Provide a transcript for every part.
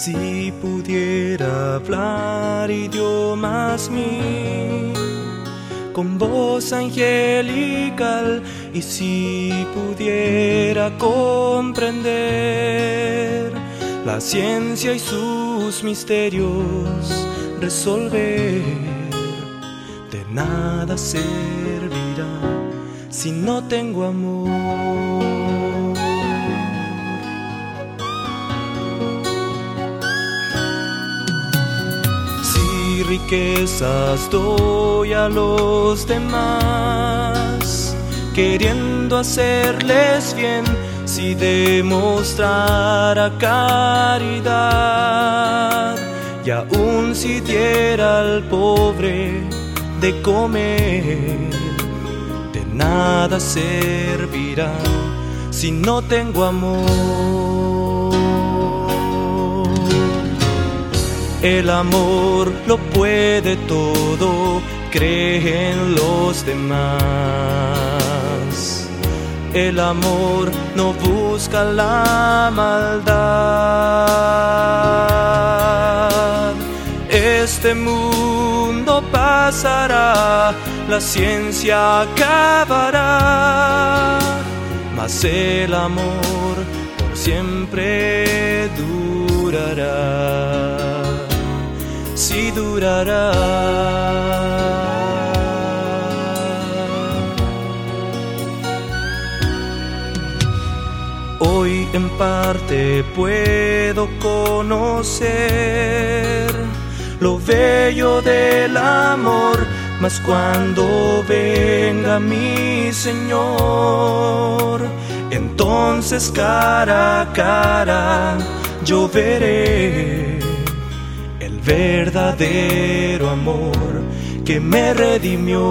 Si pudiera hablar idiomas mil, con voz angelical, y si pudiera comprender la ciencia y sus misterios resolver, de nada servirá si no tengo amor. Si riquezas doy a los demás, queriendo hacerles bien, si demostrara caridad, y aun si diera al pobre de comer, de nada servirá si no tengo amor. El amor lo puede todo, cree en los demás. El amor no busca la maldad. Este mundo pasará, la ciencia acabará, mas el amor por siempre durará. Sí durará. Hoy en parte puedo conocer lo bello del amor, mas cuando venga mi Señor, entonces cara a cara yo veré el verdadero amor que me redimió.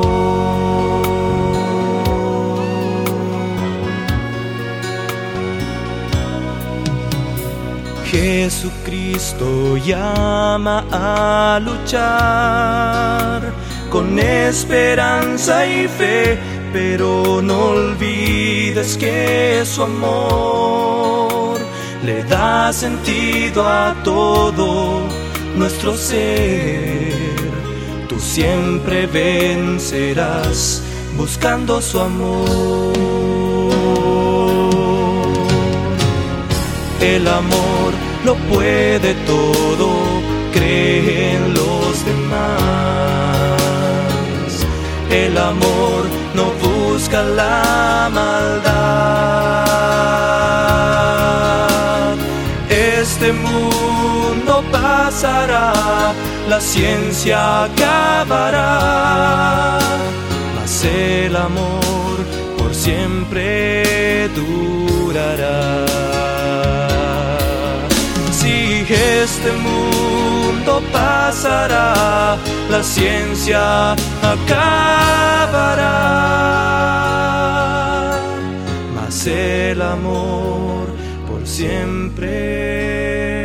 Jesucristo llama a luchar con esperanza y fe, pero no olvides que su amor le da sentido a todo nuestro ser. Tú siempre vencerás buscando su amor. El amor lo puede todo, cree en los demás. El amor no busca la maldad. Este mundo pasará, la ciencia acabará, mas el amor por siempre durará. Este mundo pasará, la ciencia acabará, mas el amor por siempre